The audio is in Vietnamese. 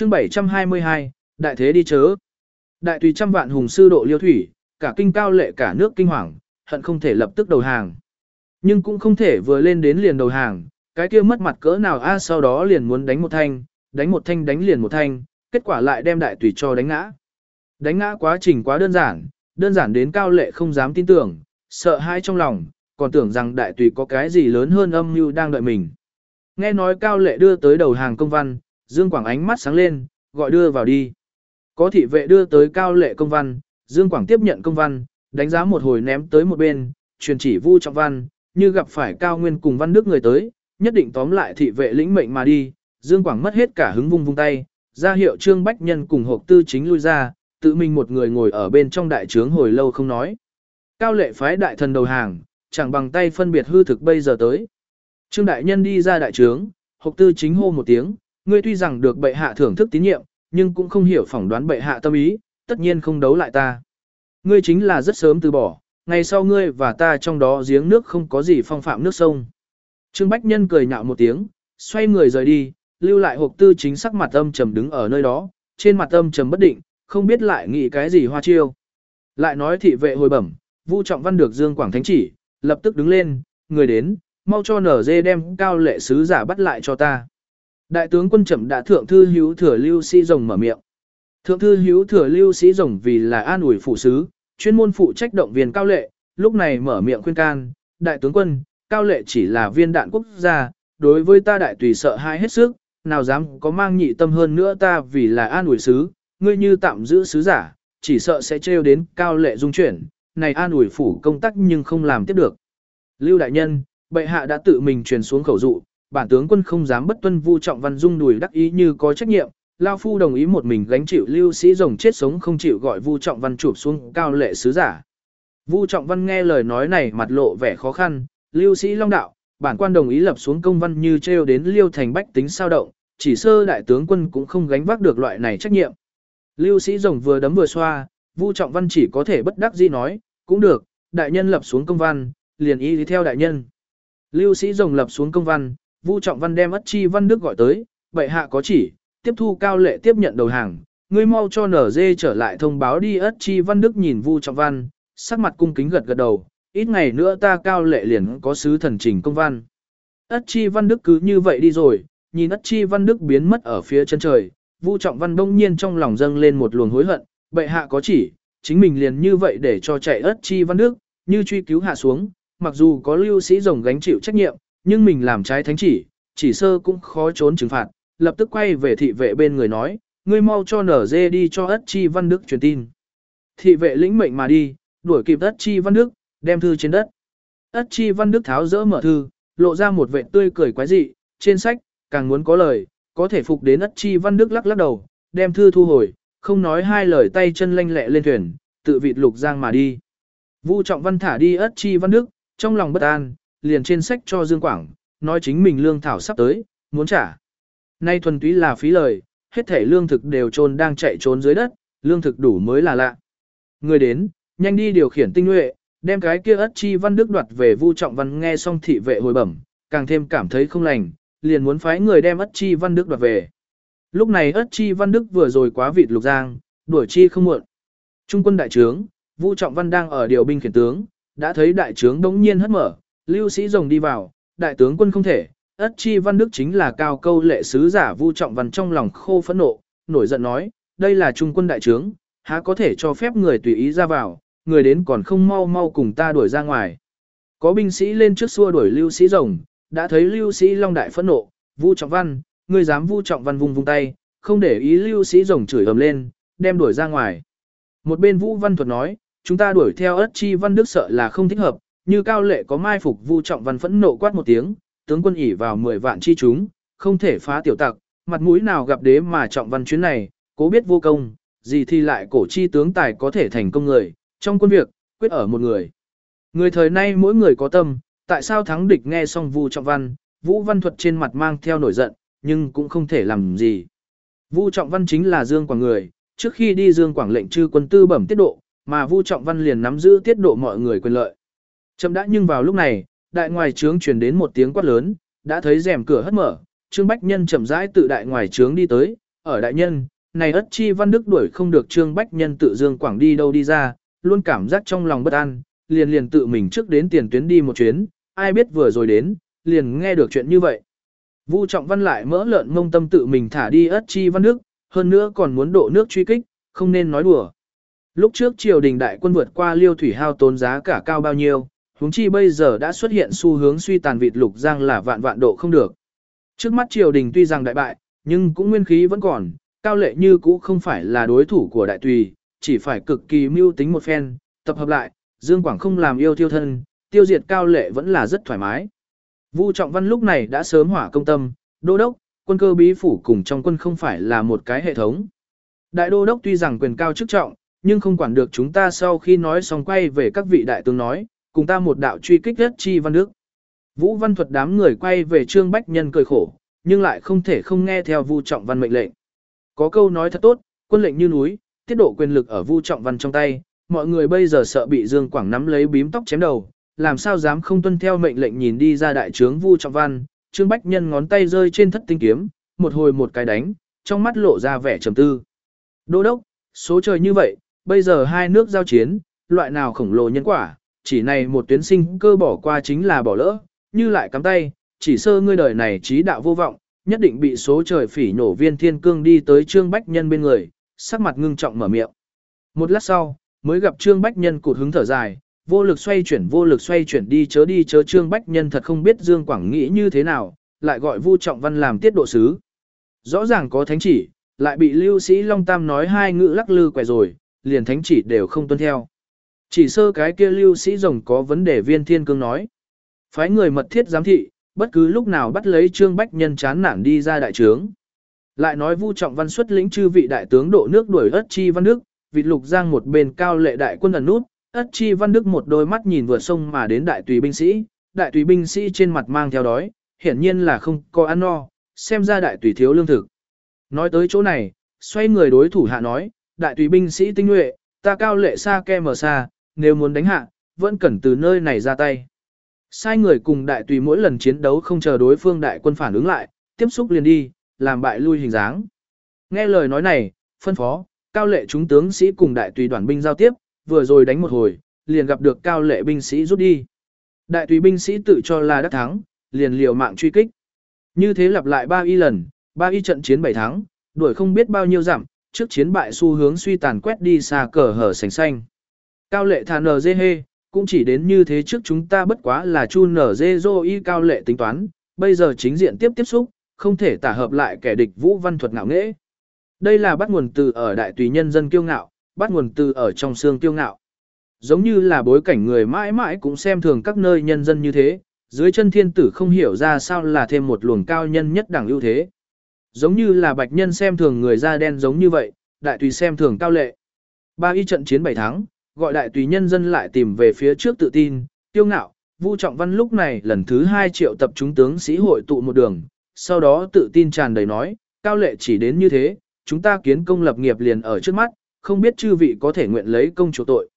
Chương 722, đại thế đi chớ. Đại tùy trăm vạn hùng sư độ liêu thủy, cả kinh cao lệ cả nước kinh hoàng, hận không thể lập tức đầu hàng. Nhưng cũng không thể vừa lên đến liền đầu hàng, cái kia mất mặt cỡ nào sau đó liền muốn đánh một thanh đánh liền một thanh, kết quả lại đem đại tùy cho đánh ngã. Đánh ngã quá trình quá đơn giản đến cao lệ không dám tin tưởng, sợ hãi trong lòng, còn tưởng rằng đại tùy có cái gì lớn hơn âm mưu đang đợi mình. Nghe nói cao lệ đưa tới đầu hàng công văn, Dương Quảng ánh mắt sáng lên, gọi đưa vào đi. Có thị vệ đưa tới cao lệ công văn, Dương Quảng tiếp nhận công văn, đánh giá một hồi ném tới một bên, truyền chỉ Vu Trọng Văn, như gặp phải Cao Nguyên cùng Văn Đức người tới, nhất định tóm lại thị vệ lĩnh mệnh mà đi. Dương Quảng mất hết cả hứng vung tay, ra hiệu Trương Bách Nhân cùng Hộp Tư Chính lui ra, tự mình một người ngồi ở bên trong đại trướng hồi lâu không nói. Cao lệ phái đại thần đầu hàng, chẳng bằng tay phân biệt hư thực bây giờ tới. Trương đại nhân đi ra đại trướng, Hộp Tư Chính hô một tiếng, ngươi tuy rằng được bệ hạ thưởng thức tín nhiệm, nhưng cũng không hiểu phỏng đoán bệ hạ tâm ý, tất nhiên không đấu lại ta. Ngươi chính là rất sớm từ bỏ, ngày sau ngươi và ta trong đó giếng nước không có gì phong phạm nước sông. Trương Bách Nhân cười nhạo một tiếng, xoay người rời đi, lưu lại Hộp Tư Chính sắc mặt âm trầm đứng ở nơi đó, trên mặt âm trầm bất định, không biết lại nghĩ cái gì hoa chiêu. Lại nói thị vệ hồi bẩm, Vu Trọng Văn được Dương Quảng thánh chỉ, lập tức đứng lên, người đến, mau cho nở dê đem cao lệ sứ giả bắt lại cho ta. Đại tướng quân Trầm đã thượng thư hữu thừa Lưu Sĩ Rồng mở miệng. Thượng thư hữu thừa Lưu Sĩ Rồng vì là an ủi phụ sứ, chuyên môn phụ trách động viên cao lệ, lúc này mở miệng khuyên can, đại tướng quân, cao lệ chỉ là viên đạn quốc gia, đối với ta đại tùy sợ hãi hết sức, nào dám có mang nhị tâm hơn nữa ta vì là an ủi sứ, ngươi như tạm giữ sứ giả, chỉ sợ sẽ trêu đến cao lệ dung chuyển, này an ủi phủ công tác nhưng không làm tiếp được. Lưu đại nhân, bệ hạ đã tự mình truyền xuống khẩu dụ, bản tướng quân không dám bất tuân. Vu Trọng Văn rung đùi đắc ý như có trách nhiệm, lao phu đồng ý một mình gánh chịu Lưu Sĩ Rồng chết sống không chịu gọi Vu Trọng Văn chụp xuống cao lệ sứ giả. Vu Trọng Văn nghe lời nói này mặt lộ vẻ khó khăn, Lưu Sĩ Long đạo, bản quan đồng ý lập xuống công văn như trêu đến Liêu thành bách tính sao động, chỉ sơ đại tướng quân cũng không gánh vác được loại này trách nhiệm. Lưu Sĩ Rồng vừa đấm vừa xoa, Vu Trọng Văn chỉ có thể bất đắc dĩ nói, cũng được, đại nhân lập xuống công văn, liền y đi theo đại nhân. Lưu Sĩ Rồng lập xuống công văn, Vu Trọng Văn đem Ất Chi Văn Đức gọi tới, bệ hạ có chỉ, tiếp thu cao lệ tiếp nhận đầu hàng, ngươi mau cho nở dê trở lại thông báo đi. Ất Chi Văn Đức nhìn Vu Trọng Văn, sắc mặt cung kính gật gật đầu, ít ngày nữa ta cao lệ liền có sứ thần trình công văn. Ất Chi Văn Đức cứ như vậy đi rồi, nhìn Ất Chi Văn Đức biến mất ở phía chân trời, Vu Trọng Văn đông nhiên trong lòng dâng lên một luồng hối hận, bệ hạ có chỉ, chính mình liền như vậy để cho chạy Ất Chi Văn Đức, như truy cứu hạ xuống, mặc dù có Lưu Sĩ Rồng gánh chịu trách nhiệm, nhưng mình làm trái thánh chỉ sơ cũng khó trốn trừng phạt, lập tức quay về thị vệ bên người nói, ngươi mau cho nở dê đi cho Ất Chi Văn Đức truyền tin. Thị vệ lĩnh mệnh mà đi, đuổi kịp Ất Chi Văn Đức, đem thư trên đất. Ất Chi Văn Đức tháo dỡ mở thư, lộ ra một vẻ tươi cười quái dị, trên sách, càng muốn có lời, có thể phục đến. Ất Chi Văn Đức lắc lắc đầu, đem thư thu hồi, không nói hai lời tay chân lanh lẹ lên thuyền, tự vịt lục giang mà đi. Vu Trọng Văn thả đi Ất Chi Văn Đức, trong lòng bất an, liền trên sách cho Dương Quảng, nói chính mình lương thảo sắp tới, muốn trả. Nay thuần túy là phí lời, hết thể lương thực đều trôn đang chạy trốn dưới đất, lương thực đủ mới là lạ. Người đến, nhanh đi điều khiển tinh nhuệ, đem cái kia Ất Chi Văn Đức đoạt về. Vu Trọng Văn nghe xong thị vệ hồi bẩm, càng thêm cảm thấy không lành, liền muốn phái người đem Ất Chi Văn Đức đoạt về. Lúc này Ất Chi Văn Đức vừa rồi quá vịt lục giang, đuổi chi không muộn. Trung quân đại trướng, Vu Trọng Văn đang ở điều binh khiển tướng, đã thấy đại trướng đống nhiên hất mở, Lưu Sĩ Rồng đi vào, đại tướng quân không thể, Ất Chi Văn Đức chính là cao câu lệ sứ giả. Vu Trọng Văn trong lòng khô phẫn nộ, nổi giận nói, đây là trung quân đại trướng, há có thể cho phép người tùy ý ra vào, người đến còn không mau mau cùng ta đuổi ra ngoài. Có binh sĩ lên trước xua đuổi Lưu Sĩ Rồng, đã thấy Lưu Sĩ Long đại phẫn nộ, Vu Trọng Văn, ngươi dám. Vu Trọng Văn vung tay, không để ý Lưu Sĩ Rồng chửi ầm lên, đem đuổi ra ngoài. Một bên Vũ Văn Thuật nói, chúng ta đuổi theo Ất Chi Văn Đức sợ là không thích hợp, như cao lệ có mai phục. Vu Trọng Văn phẫn nộ quát một tiếng, tướng quân ỉ vào 10 vạn chi chúng, không thể phá tiểu tặc, mặt mũi nào gặp đế mà Trọng Văn chuyến này, cố biết vô công, gì thì lại cổ chi tướng tài có thể thành công người, trong quân việc, quyết ở một người. Người thời nay mỗi người có tâm, tại sao thắng địch? Nghe xong Vu Trọng Văn, Vũ Văn Thuật trên mặt mang theo nổi giận, nhưng cũng không thể làm gì. Vu Trọng Văn chính là Dương Quảng người, trước khi đi Dương Quảng lệnh chư quân tư bẩm tiết độ, mà Vu Trọng Văn liền nắm giữ tiết độ mọi người quyền lợi. Chậm đã, nhưng vào lúc này, đại ngoài trướng truyền đến một tiếng quát lớn, đã thấy rèm cửa hất mở, Trương Bách Nhân chậm rãi tự đại ngoài trướng đi tới, ở đại nhân, này Ất Chi Văn Đức đuổi không được Trương Bách Nhân tự Dương Quảng đi đâu đi ra, luôn cảm giác trong lòng bất an, liền tự mình trước đến tiền tuyến đi một chuyến, ai biết vừa rồi đến, liền nghe được chuyện như vậy. Vu Trọng Văn lại mỡ lợn ngông tâm tự mình thả đi Ất Chi Văn Đức, hơn nữa còn muốn độ nước truy kích, không nên nói đùa. Lúc trước triều đình đại quân vượt qua Liêu Thủy hao tốn giá cả cao bao nhiêu, huống chi bây giờ đã xuất hiện xu hướng suy tàn vịt Lục Giang là vạn vạn độ không được. Trước mắt triều đình tuy rằng đại bại, nhưng cũng nguyên khí vẫn còn, Cao Lệ như cũ không phải là đối thủ của đại tùy, chỉ phải cực kỳ mưu tính một phen, tập hợp lại, Dương Quảng không làm yêu thiêu thân, tiêu diệt Cao Lệ vẫn là rất thoải mái. Vu Trọng Văn lúc này đã sớm hỏa công tâm, đô đốc, quân cơ bí phủ cùng trong quân không phải là một cái hệ thống. Đại đô đốc tuy rằng quyền cao chức trọng, nhưng không quản được chúng ta. Sau khi nói xong quay về các vị đại tướng nói, cùng ta một đạo truy kích Ất Chi Văn Đức. Vũ Văn Thuật đám người quay về Trương Bách Nhân cười khổ, nhưng lại không thể không nghe theo Vu Trọng Văn mệnh lệnh. Có câu nói thật tốt, quân lệnh như núi, tiết độ quyền lực ở Vu Trọng Văn trong tay, mọi người bây giờ sợ bị Dương Quảng nắm lấy bím tóc chém đầu, làm sao dám không tuân theo mệnh lệnh. Nhìn đi ra đại trướng Vu Trọng Văn, Trương Bách Nhân ngón tay rơi trên thất tinh kiếm, một hồi một cái đánh, trong mắt lộ ra vẻ trầm tư. Đô đốc, số trời như vậy, bây giờ hai nước giao chiến, loại nào khổng lồ nhân quả, chỉ này một tuyến sinh cơ bỏ qua chính là bỏ lỡ, như lại cắm tay, chỉ sơ ngươi đời này trí đạo vô vọng, nhất định bị số trời phỉ nổ. Viên Thiên Cương đi tới Trương Bách Nhân bên người, sắc mặt ngưng trọng mở miệng. Một lát sau, mới gặp Trương Bách Nhân cụt hứng thở dài, vô lực xoay chuyển đi chớ. Trương Bách Nhân thật không biết Dương Quảng nghĩ như thế nào, lại gọi Vu Trọng Văn làm tiết độ sứ. Rõ ràng có thánh chỉ, lại bị Lưu Sĩ Long Tam nói hai ngữ lắc lư quẻ rồi, liền thánh chỉ đều không tuân theo. Chỉ sơ cái kia Lưu Sĩ Rồng có vấn đề. Viên Thiên Cương nói, phái người mật thiết giám thị, bất cứ lúc nào bắt lấy Trương Bách Nhân chán nản đi ra đại trướng. Lại nói Vu Trọng Văn xuất lĩnh chư vị đại tướng độ nước đuổi Ất Chi Văn Đức, vịt Lục Giang một bên Cao Lệ đại quân ẩn nút, Ất Chi Văn Đức một đôi mắt nhìn vượt sông mà đến đại tùy binh sĩ trên mặt mang theo đói, hiển nhiên là không có ăn no, xem ra đại tùy thiếu lương thực. Nói tới chỗ này, xoay người đối thủ hạ nói, đại tùy binh sĩ tinh nhuệ, ta Cao Lệ xa ke mờ xa, nếu muốn đánh hạ, vẫn cần từ nơi này ra tay. Sai người cùng đại tùy mỗi lần chiến đấu không chờ đối phương đại quân phản ứng lại, tiếp xúc liền đi, làm bại lui hình dáng. Nghe lời nói này, phân phó, Cao Lệ chúng tướng sĩ cùng đại tùy đoàn binh giao tiếp, vừa rồi đánh một hồi, liền gặp được Cao Lệ binh sĩ rút đi. Đại tùy binh sĩ tự cho là đắc thắng, liền liều mạng truy kích. Như thế lặp lại 3 lần, 3 trận chiến 7 thắng, đuổi không biết bao nhiêu dặm, trước chiến bại xu hướng suy tàn quét đi xa cờ hở sành xanh. Cao Lệ thà nờ dê hê, cũng chỉ đến như thế trước chúng ta bất quá là chu nở dê dô y. Cao Lệ tính toán, bây giờ chính diện tiếp xúc, không thể tả hợp lại kẻ địch. Vũ Văn Thuật ngạo nghễ. Đây là bắt nguồn từ ở đại tùy nhân dân kiêu ngạo, bắt nguồn từ ở trong xương kiêu ngạo. Giống như là bối cảnh người mãi mãi cũng xem thường các nơi nhân dân như thế, dưới chân thiên tử không hiểu ra sao là thêm một luồng cao nhân nhất đẳng ưu thế. Giống như là bạch nhân xem thường người da đen giống như vậy, đại tùy xem thường Cao Lệ. 3 trận chiến 7 thắng, gọi đại tùy nhân dân lại tìm về phía trước tự tin, kiêu ngạo. Vu Trọng Văn lúc này lần thứ 2 triệu tập chúng tướng sĩ hội tụ một đường, sau đó tự tin tràn đầy nói, Cao Lệ chỉ đến như thế, chúng ta kiến công lập nghiệp liền ở trước mắt, không biết chư vị có thể nguyện lấy công chủ tội,